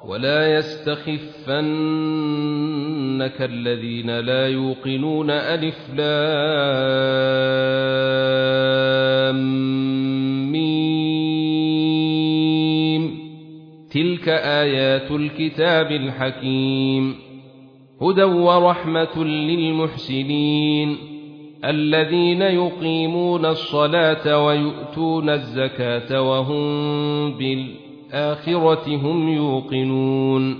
ولا يستخفنك الذين لا يوقنون ألف لام ميم تلك آيات الكتاب الحكيم هدى ورحمة للمحسنين الذين يقيمون الصلاة ويؤتون الزكاة وهم بالآخرة هم يوقنون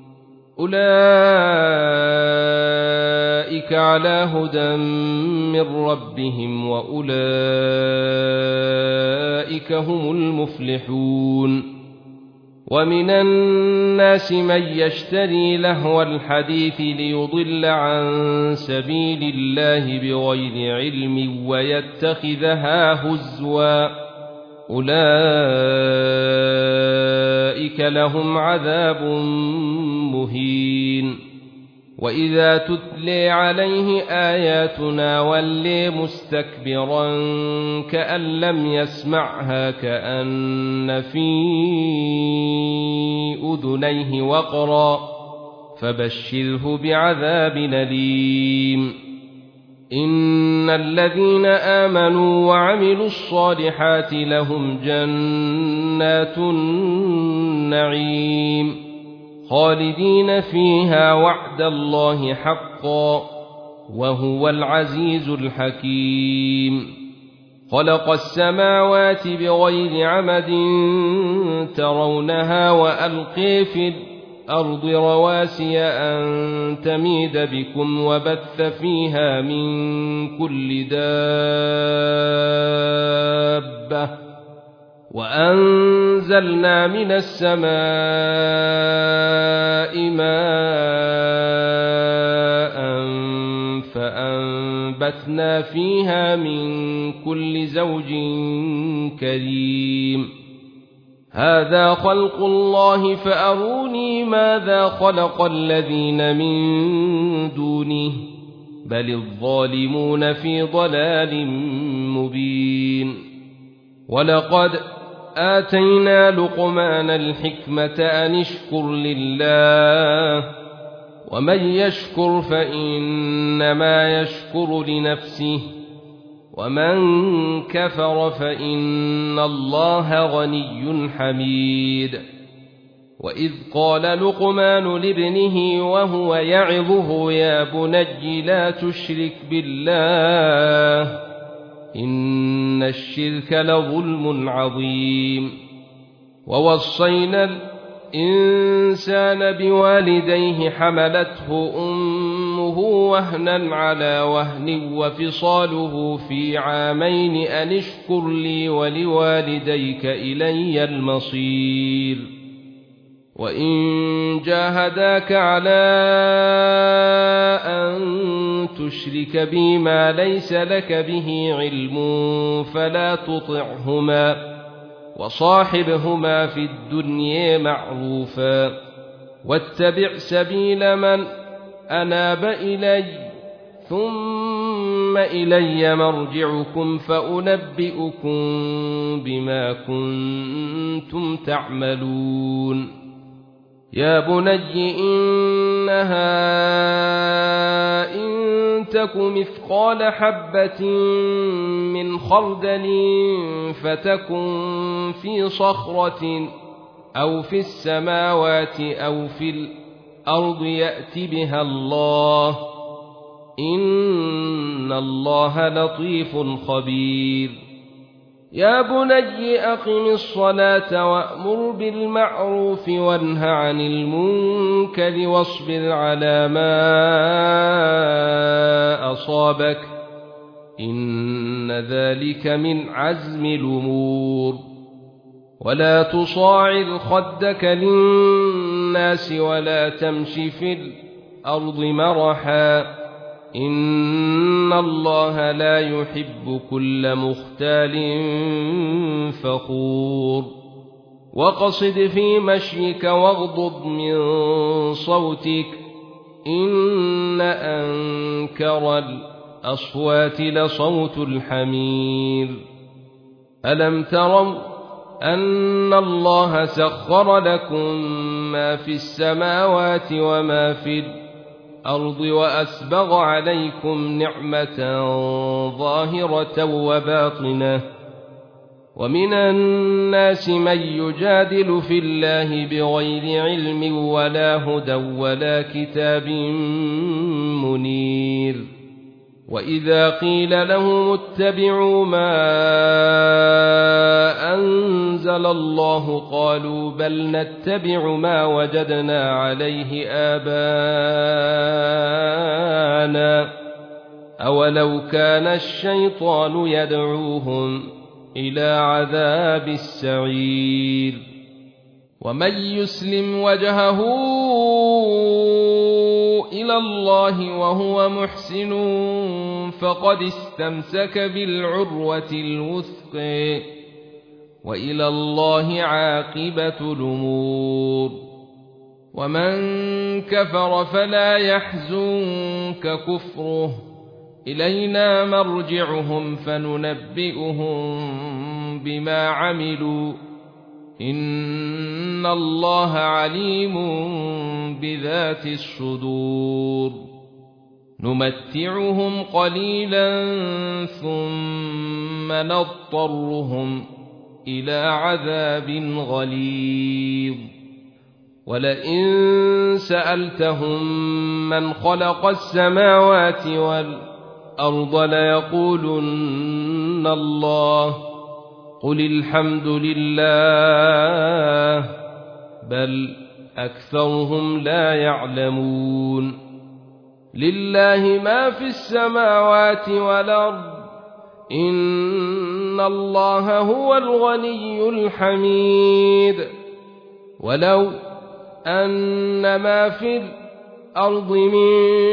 أولئك على هدى من ربهم وأولئك هم المفلحون ومن الناس من يشتري لهو الحديث ليضل عن سبيل الله بغير علم ويتخذها هزوا أولئك لهم عذاب مهين وإذا تتلي عليه آياتنا ولي مستكبرا كأن لم يسمعها كأن في أذنيه وقرا فبشره بعذاب أليم إن الذين آمنوا وعملوا الصالحات لهم جنات النعيم خالدين فيها وعد الله حقا وهو العزيز الحكيم خلق السماوات بغير عمد ترونها وألقي في الأرض رواسي أن تميد بكم وبث فيها من كل دابة وأنزلنا من السماء ماء فأنبتنا فيها من كل زوج كريم هذا خلق الله فأروني ماذا خلق الذين من دونه بل الظالمون في ضلال مبين ولقد آتينا لقمان الحكمة أن اشكر لله ومن يشكر فإنما يشكر لنفسه ومن كفر فإن الله غني حميد وإذ قال لقمان لابنه وهو يعظه يا بني لا تشرك بالله إن الشرك لظلم عظيم ووصينا الإنسان بوالديه حملته أمه وهنا على وهن وفصاله في عامين أن اشكر لي ولوالديك إلي المصير وإن جاهداك على أن تشرك بي ما ليس لك به علم فلا تطعهما وصاحبهما في الدنيا معروفا واتبع سبيل من أناب إلي ثم إلي مرجعكم فأنبئكم بما كنتم تعملون يا بني إنها إن تك مثقال حبة من خردل فتكن في صخرة أو في السماوات أو في الأرض يأت بها الله إن الله لطيف خبير يا بني أقم الصلاة وأمر بالمعروف وانه عن المنكر واصبر على ما أصابك إن ذلك من عزم الأمور ولا تصاعد خدك للناس ولا تمش في الأرض مرحا إن الله لا يحب كل مختال فخور وقصد في مشيك واغضض من صوتك إن أنكر الأصوات لصوت الحمير ألم تروا أن الله سخر لكم ما في السماوات وما في الأرض وأسبغ عليكم نعمة ظاهرة وباطنة ومن الناس من يجادل في الله بغير علم ولا هدى ولا كتاب منير وإذا قيل لهم اتبعوا ما أنزل الله قالوا بل نتبع ما وجدنا عليه آباءنا أولو كان الشيطان يدعوهم إلى عذاب السعير ومن يسلم وجهه إلى الله وهو محسن فقد استمسك بالعروة الوثقى وإلى الله عاقبة الأمور ومن كفر فلا يحزنك كفره إلينا مرجعهم فننبئهم بما عملوا إن الله عليم بذات الصدور نمتعهم قليلا ثم نضطرهم إلى عذاب غليظ ولئن سألتهم من خلق السماوات والأرض ليقولن الله قل الحمد لله بل أكثرهم لا يعلمون لله ما في السماوات والأرض إن الله هو الغني الحميد ولو أن ما في الأرض من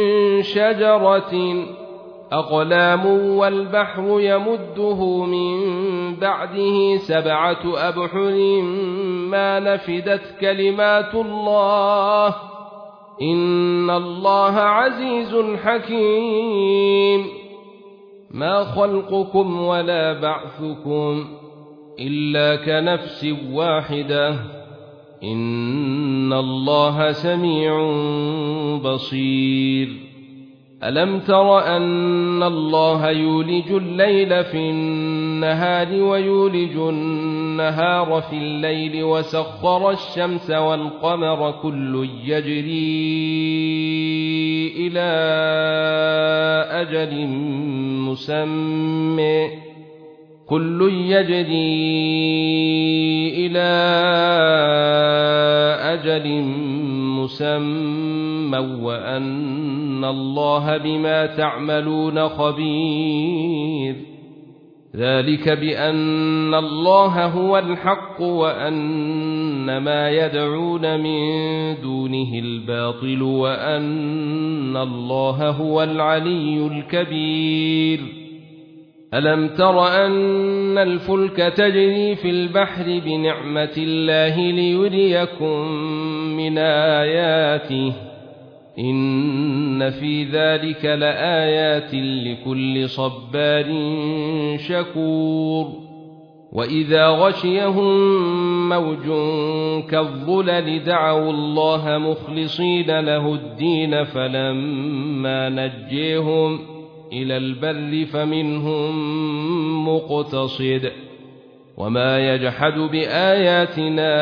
شجرة أقلام والبحر يمده من بعده 7 أبحر ما نفدت كلمات الله إن الله عزيز حكيم ما خلقكم ولا بعثكم إلا كنفس واحدة إن الله سميع بصير ألم تر أن الله يولج الليل في النهار ويولج النهار في الليل وسخر الشمس والقمر كل يجري إلى أجل مسمى وأن الله بما تعملون خبير ذلك بأن الله هو الحق وأن ما يدعون من دونه الباطل وأن الله هو العلي الكبير ألم تر أن الفلك تجري في البحر بنعمة الله ليريكم من آياته إن في ذلك لآيات لكل صبار شكور وإذا غشيهم موج كالظلل دعوا الله مخلصين له الدين فلما نجيهم إلى البر فمنهم مقتصد وما يجحد بآياتنا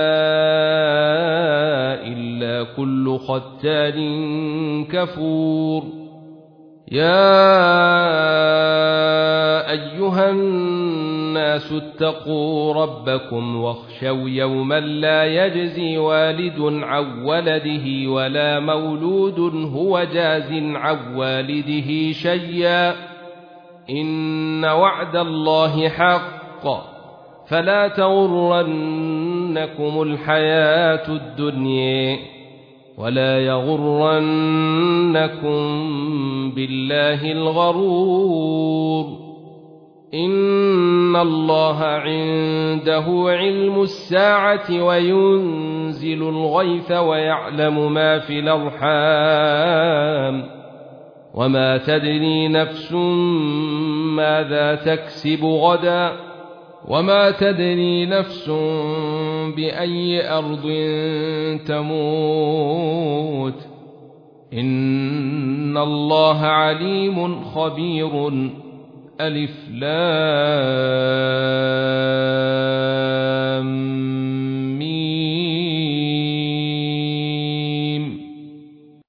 إلا كل ختان كفور يا أيها الناس اتقوا ربكم واخشوا يوما لا يجزي والد عن ولده ولا مولود هو جاز عن والده شيئا إن وعد الله حق فلا تغرنكم الحياة الدنيا ولا يغرنكم بالله الغرور إن الله عنده علم الساعة وينزل الغيث ويعلم ما في الأرحام وما تدري نفس ماذا تكسب غدا وما تدري نفس بأي أرض تموت إن الله عليم خبير. ألف لام